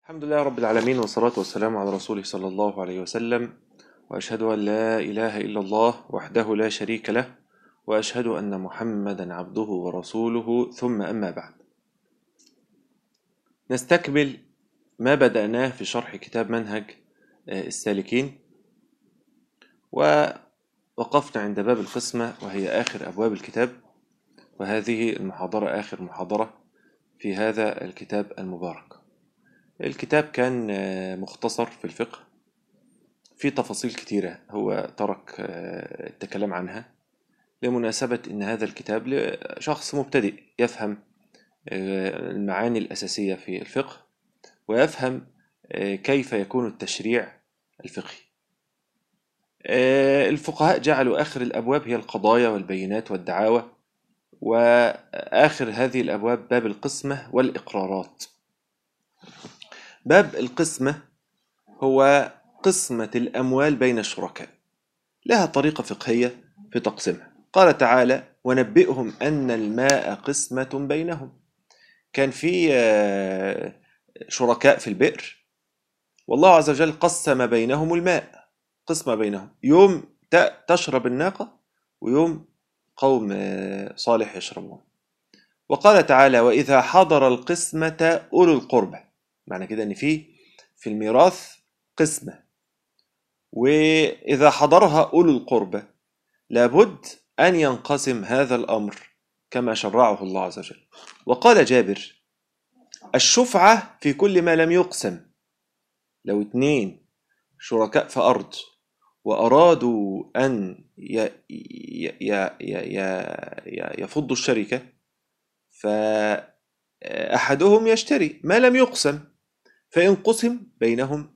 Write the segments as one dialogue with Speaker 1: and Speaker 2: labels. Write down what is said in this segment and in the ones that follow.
Speaker 1: الحمد لله رب العالمين، والصلاة والسلام على رسوله صلى الله عليه وسلم. وأشهد أن لا إله إلا الله وحده لا شريك له، وأشهد أن محمدا عبده ورسوله، ثم أما بعد. نستكمل ما بدأناه في شرح كتاب منهج السالكين، ووقفنا عند باب القسمة وهي آخر أبواب الكتاب، وهذه المحاضرة آخر محاضرة في هذا الكتاب المبارك. الكتاب كان مختصر في الفقه، في تفاصيل كتيرة هو ترك التكلم عنها لمناسبة إن هذا الكتاب لشخص مبتدئ يفهم المعاني الأساسية في الفقه، ويفهم كيف يكون التشريع الفقهي. الفقهاء جعلوا آخر الأبواب هي القضايا والبينات والدعاوى، وآخر هذه الأبواب باب القسمة والإقرارات. باب القسمة هو قسمة الأموال بين الشركاء، لها طريقة فقهية في تقسيمها. قال تعالى: ونبئهم أن الماء قسمة بينهم. كان في شركاء في البئر، والله عز وجل قسم بينهم الماء، قسمة بينهم، يوم تشرب الناقة ويوم قوم صالح يشربون. وقال تعالى: وإذا حضر القسمة أولو القربى. معنى كده أن في الميراث قسمة، وإذا حضرها أولو القربى لابد أن ينقسم هذا الأمر كما شرعه الله عز وجل. وقال جابر: الشفعة في كل ما لم يقسم. لو اتنين شركاء في أرض وأرادوا أن يفضوا الشركة، فأحدهم يشتري ما لم يقسم، فإن قسم بينهم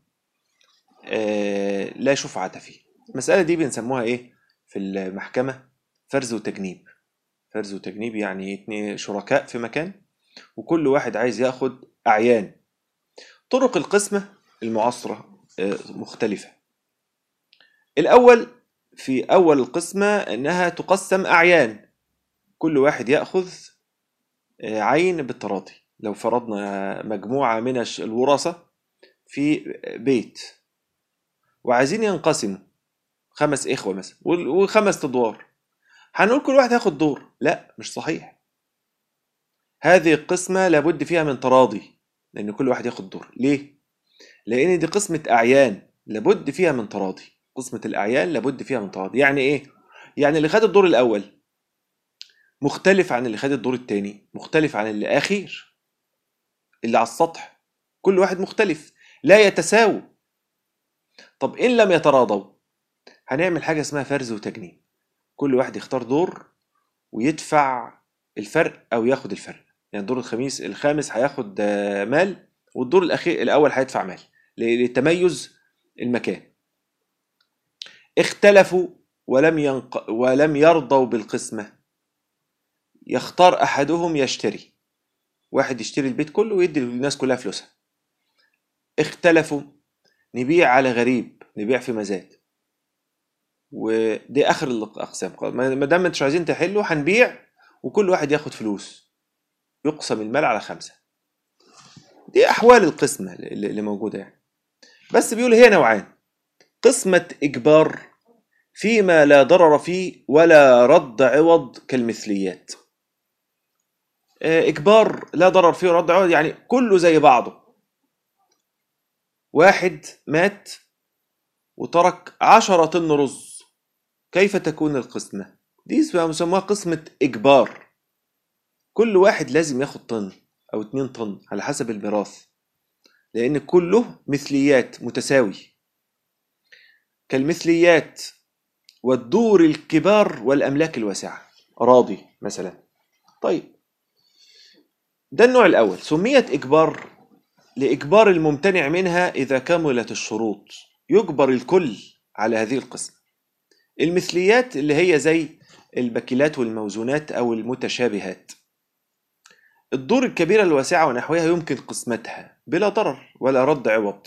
Speaker 1: لا شفعة فيه. المسألة دي بنسموها إيه في المحكمة؟ فرز وتجنيب. فرز وتجنيب يعني اتنين شركاء في مكان وكل واحد عايز ياخد أعيان. طرق القسمة المعاصرة مختلفة. الأول، في أول القسمة أنها تقسم أعيان، كل واحد يأخذ عين بالتراضي. لو فرضنا مجموعة من الورثة في بيت وعايزين ينقسموا 5 إخوة مثلا و5 أدوار، هنقول كل واحد هياخد دور؟ لا، مش صحيح. هذه القسمة لابد فيها من تراضي، لأن كل واحد ياخد دور. ليه؟ لأن دي قسمة أعيان، لابد فيها من تراضي. قسمة الأعيان لابد فيها من تراضي. يعني إيه؟ يعني اللي خد الدور الأول مختلف عن اللي خد الدور الثاني، مختلف عن اللي أخير، اللي على السطح. كل واحد مختلف، لا يتساووا. طب إن لم يتراضوا هنعمل حاجة اسمها فرز وتجنيب. كل واحد يختار دور ويدفع الفرق أو ياخد الفرق. يعني الدور الخامس هياخد مال، والدور الأول هيدفع مال لتميز المكان. اختلفوا ولم يرضوا بالقسمة، يختار أحدهم يشتري، واحد يشتري البيت كله ويدي للناس كلها فلوسها. اختلفوا، نبيع على غريب، نبيع في مزاد. ودي آخر الأقسام. ما دام انتوا عايزين تحلوا هنبيع وكل واحد ياخد فلوس، يقسم المال على 5. دي أحوال القسمة اللي موجودة يعني. بس بيقول هي نوعان: قسمة إجبار فيما لا ضرر فيه ولا رد عوض كالمثليات. إجبار لا ضرر فيه ورد عوض، يعني كله زي بعضه. واحد مات وترك 10 طن رز، كيف تكون القسمة؟ دي بيسموها قسمة إجبار. كل واحد لازم ياخد طن أو 2 طن على حسب الميراث، لأن كله مثليات متساوي. كالمثليات والدور الكبار والأملاك الواسعة، أراضي مثلا. طيب، ده النوع الأول. سميت إجبار لإجبار الممتنع منها إذا كملت الشروط، يجبر الكل على هذه القسمة. المثليات اللي هي زي البكيلات والموزونات أو المتشابهات. الدور الكبيرة الواسعة ونحوها يمكن قسمتها بلا ضرر ولا رد عوض.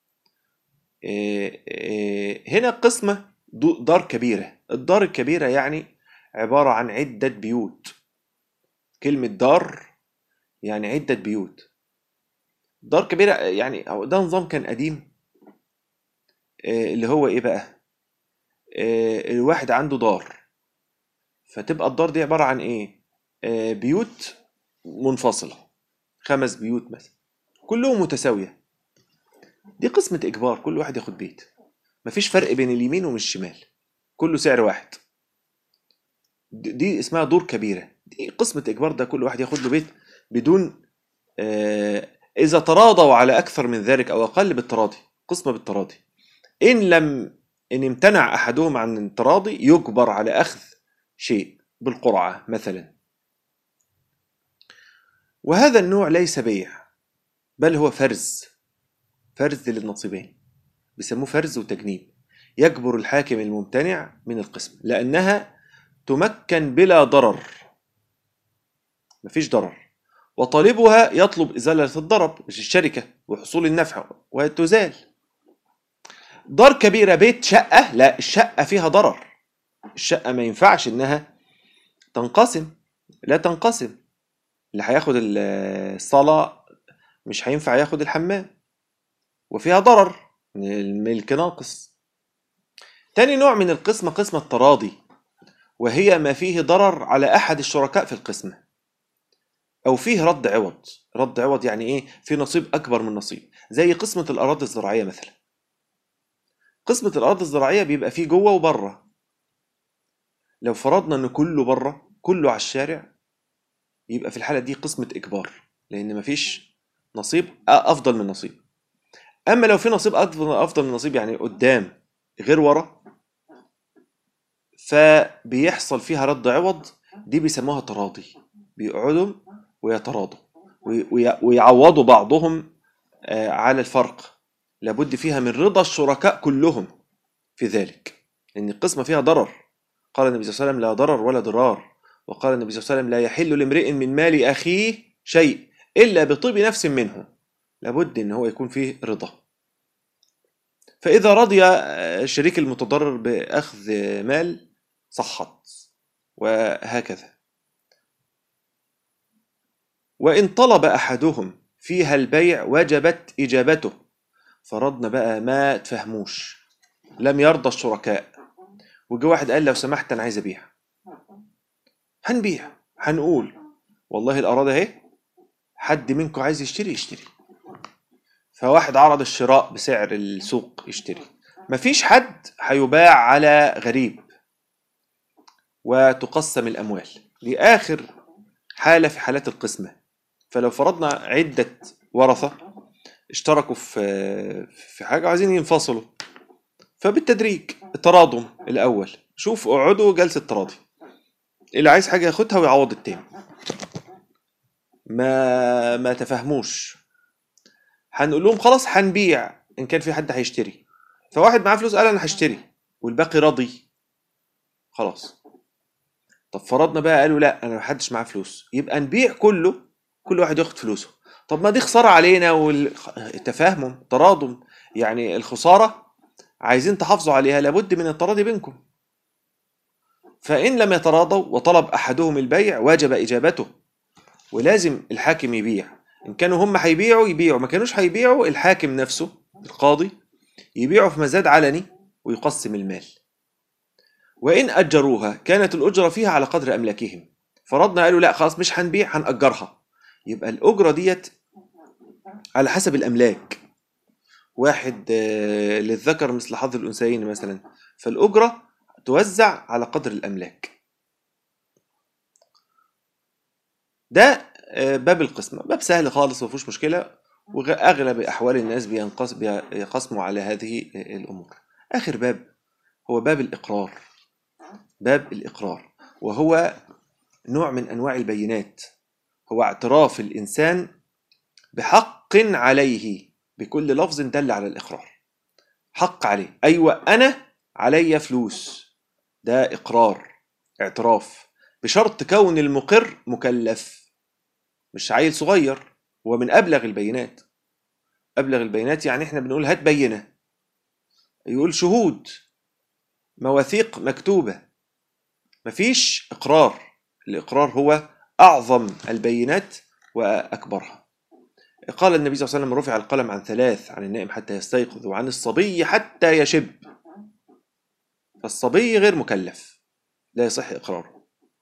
Speaker 1: هنا قسمة دار كبيرة. الدار الكبيرة يعني عبارة عن عدة بيوت. كلمة دار يعني عدة بيوت. دار كبيرة يعني ده نظام كان قديم، اللي هو ايه بقى، الواحد عنده دار، فتبقى الدار دي عبارة عن ايه، بيوت منفصلة، 5 بيوت مثلا كلهم متساوية. دي قسمة إجبار، كل واحد ياخد بيت، مفيش فرق بين اليمين ومن الشمال، كله سعر واحد. دي اسمها دور كبيرة، دي قسمة إجبار، ده كل واحد ياخد له بيت بدون إذا تراضوا على أكثر من ذلك أو أقل بالتراضي، قسمة بالتراضي. إن امتنع أحدهم عن التراضي يجبر على أخذ شيء بالقرعة مثلا. وهذا النوع ليس بيع، بل هو فرز للنصيبين، بيسموه فرز وتجنيب. يجبر الحاكم الممتنع من القسم لأنها تمكن بلا ضرر، مفيش ضرر، وطالبها يطلب إزالة الضرر مش الشركة وحصول النفع وتزال. دار كبيرة بيت شقة، لا، الشقة فيها ضرر، الشقة ما ينفعش إنها تنقسم، لا تنقسم، اللي هياخد الصلاة مش هينفع ياخد الحمام، وفيها ضرر، الملك ناقص. تاني نوع من القسمة قسمة التراضي، وهي ما فيه ضرر على أحد الشركاء في القسمة، أو فيه رد عوض. رد عوض يعني إيه؟ في نصيب أكبر من نصيب، زي قسمة الأراضي الزراعية مثلا. قسمة الأراضي الزراعية بيبقى فيه جوه وبره. لو فرضنا إن كله بره، كله على الشارع، يبقى في الحالة دي قسمة إجبار، لأن مفيش نصيب أفضل من نصيب. أما لو في نصيب أفضل من نصيب، يعني قدام غير ورا، فبيحصل فيها رد عوض، دي بيسموها تراضي، بيقعدوا ويتراضوا ويعوضوا بعضهم على الفرق. لابد فيها من رضا الشركاء كلهم في ذلك، لأن القسمة فيها ضرر. قال النبي صلى الله عليه وسلم: لا ضرر ولا ضرار. وقال النبي صلى الله عليه وسلم: لا يحل لامرئ من مال أخيه شيء إلا بطيب نفس منه. لابد إن هو يكون فيه رضا. فإذا رضي الشريك المتضرر بأخذ مال صحت، وهكذا. وإن طلب أحدهم فيها البيع وجبت إجابته. فرضنا بقى ما تفهموش، لم يرضى الشركاء، وجه واحد قال: لو سمحت أنا عايز أبيع. هنبيع، هنقول والله الأراضي أهي، حد منكم عايز يشتري يشتري. فواحد عرض الشراء بسعر السوق يشتري، مفيش حد هيباع على غريب وتقسم الأموال. دي آخر حالة في حالات القسمة. فلو فرضنا عدة ورثة اشتركوا في حاجة وعايزين ينفصلوا، فبالتدريج التراضم الأول، شوف اقعدوا جلسة تراضي، اللي عايز حاجة ياخدها ويعوض التاني. ما تفهموش، هنقول لهم خلاص هنبيع إن كان في حد هيشتري. فواحد معاه فلوس قال أنا هشتري، والباقي راضي، خلاص. طب فرضنا بقى قالوا لا أنا محدش معاه فلوس، يبقى نبيع كله، كل واحد ياخد فلوسه. طب ما دي خسارة علينا، التفاهم تراضم، يعني الخسارة عايزين تحافظوا عليها، لابد من التراضي بينكم. فإن لم يتراضوا وطلب أحدهم البيع وجب إجابته، ولازم الحاكم يبيع. إن كانوا هم هيبيعوا يبيعوا، ما كانوش هيبيعوا الحاكم نفسه القاضي يبيعوا في مزاد علني ويقسم المال. وإن أجروها كانت الأجرة فيها على قدر أملاكهم. فرضنا قالوا لا خلاص مش هنبيع هنأجرها، يبقى الأجرة ديت على حسب الأملاك. واحد للذكر مثل حظ الأنثيين مثلا، فالأجرة توزع على قدر الأملاك. ده باب القسمة، باب سهل خالص ومفيهوش مشكلة، وأغلب أحوال الناس بيقسموا على هذه الأمور. آخر باب هو باب الإقرار. باب الإقرار وهو نوع من أنواع البينات، هو اعتراف الإنسان بحق عليه بكل لفظ دل على الإقرار. حق عليه، أيوة أنا علي فلوس، ده إقرار، اعتراف، بشرط كون المقر مكلف، مش عيل صغير. ومن أبلغ البينات، أبلغ البينات يعني إحنا بنقول هات بينة، يقول شهود، مواثيق مكتوبة، مفيش إقرار. الإقرار هو أعظم البينات وأكبرها. قال النبي صلى الله عليه وسلم: رفع القلم عن ثلاث، عن النائم حتى يستيقظ، وعن الصبي حتى يشب. فالصبي غير مكلف، لا يصح إقراره.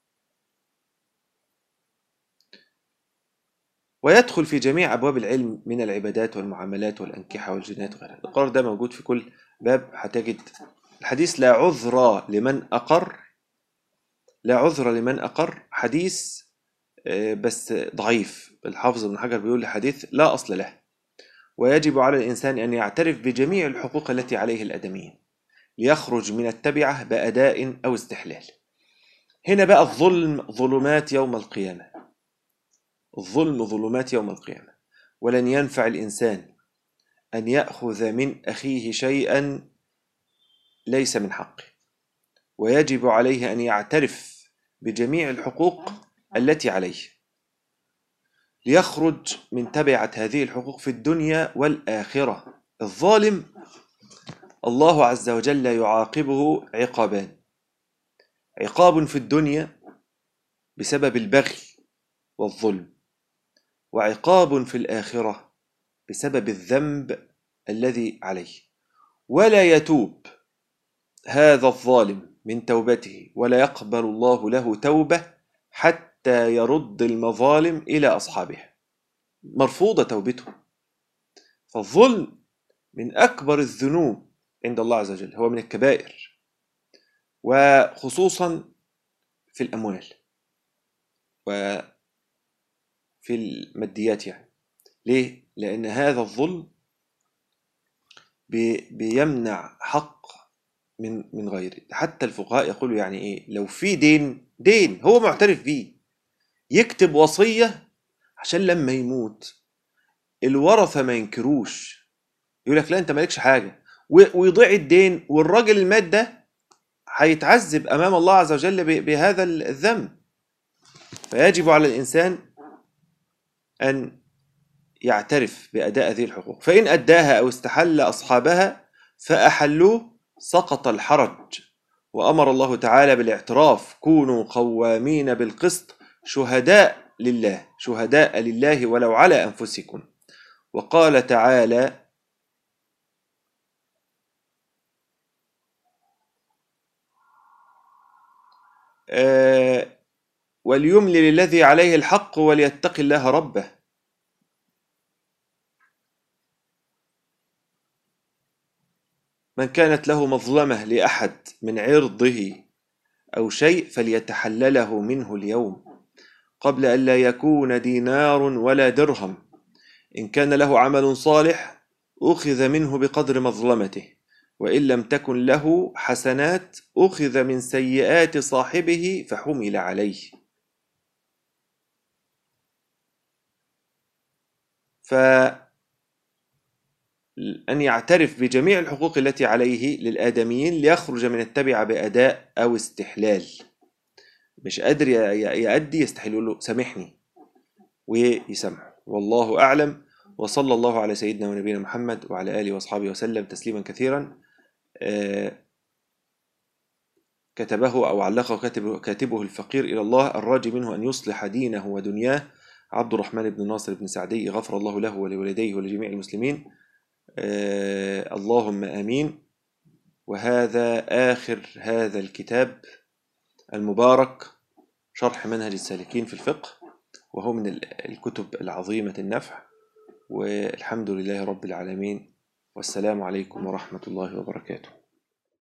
Speaker 1: ويدخل في جميع أبواب العلم من العبادات والمعاملات والأنكحة والجنايات وغيرها. الإقرار ده موجود في كل باب. هتجد الحديث لا عذر لمن أقر، لا عذر لمن أقر، حديث بس ضعيف. الحافظ ابن حجر بيقول الحديث لا أصل له. ويجب على الإنسان أن يعترف بجميع الحقوق التي عليه الآدميين ليخرج من التبعة بأداء أو استحلال. هنا بقى الظلم ظلمات يوم القيامة، الظلم ظلمات يوم القيامة. ولن ينفع الإنسان أن يأخذ من أخيه شيئا ليس من حقه، ويجب عليه أن يعترف بجميع الحقوق التي عليه ليخرج من تبعة هذه الحقوق في الدنيا والآخرة. الظالم الله عز وجل يعاقبه عقابان: عقاب في الدنيا بسبب البغي والظلم، وعقاب في الآخرة بسبب الذنب الذي عليه. ولا يتوب هذا الظالم من توبته، ولا يقبل الله له توبة حتى يرد المظالم إلى أصحابها، مرفوضة توبته. فالظلم من أكبر الذنوب عند الله عز وجل، هو من الكبائر، وخصوصا في الأموال وفي الماديات. يعني ليه؟ لأن هذا الظلم بيمنع حق من غيره. حتى الفقهاء يقولوا يعني إيه؟ لو في دين هو معترف بيه، يكتب وصية عشان لما يموت الورثة ما ينكروش، يقول لك لا أنت مالكش حاجة، ويضيع الدين، والراجل المات ده هيتعذب أمام الله عز وجل بهذا الذنب. فيجب على الإنسان أن يعترف بأداء هذه الحقوق، فإن أداها أو استحل أصحابها فأحلوه سقط الحرج. وأمر الله تعالى بالاعتراف: كونوا قوامين بالقسط شهداء لله ولو على أنفسكم. وقال تعالى: وليملل الذي عليه الحق وليتق الله ربه. من كانت له مظلمة لأحد من عرضه أو شيء فليتحلله منه اليوم قبل أن لا يكون دينار ولا درهم. إن كان له عمل صالح أخذ منه بقدر مظلمته، وإن لم تكن له حسنات أخذ من سيئات صاحبه فحمل عليه. فأن يعترف بجميع الحقوق التي عليه للآدميين ليخرج من التبعة بأداء أو استحلال. مش قادر يأدي، يستحيل له سامحني ويسامحه. والله أعلم، وصلى الله على سيدنا ونبينا محمد وعلى آله وأصحابه وسلم تسليما كثيرا. كتبه أو علقه كاتبه الفقير إلى الله الراجي منه أن يصلح دينه ودنياه، عبد الرحمن بن ناصر بن سعدي، غفر الله له ولوالديه ولجميع المسلمين. اللهم آمين. وهذا آخر هذا الكتاب المبارك، شرح منهج السالكين في الفقه، وهو من الكتب العظيمة النفع. والحمد لله رب العالمين، والسلام عليكم ورحمة الله وبركاته.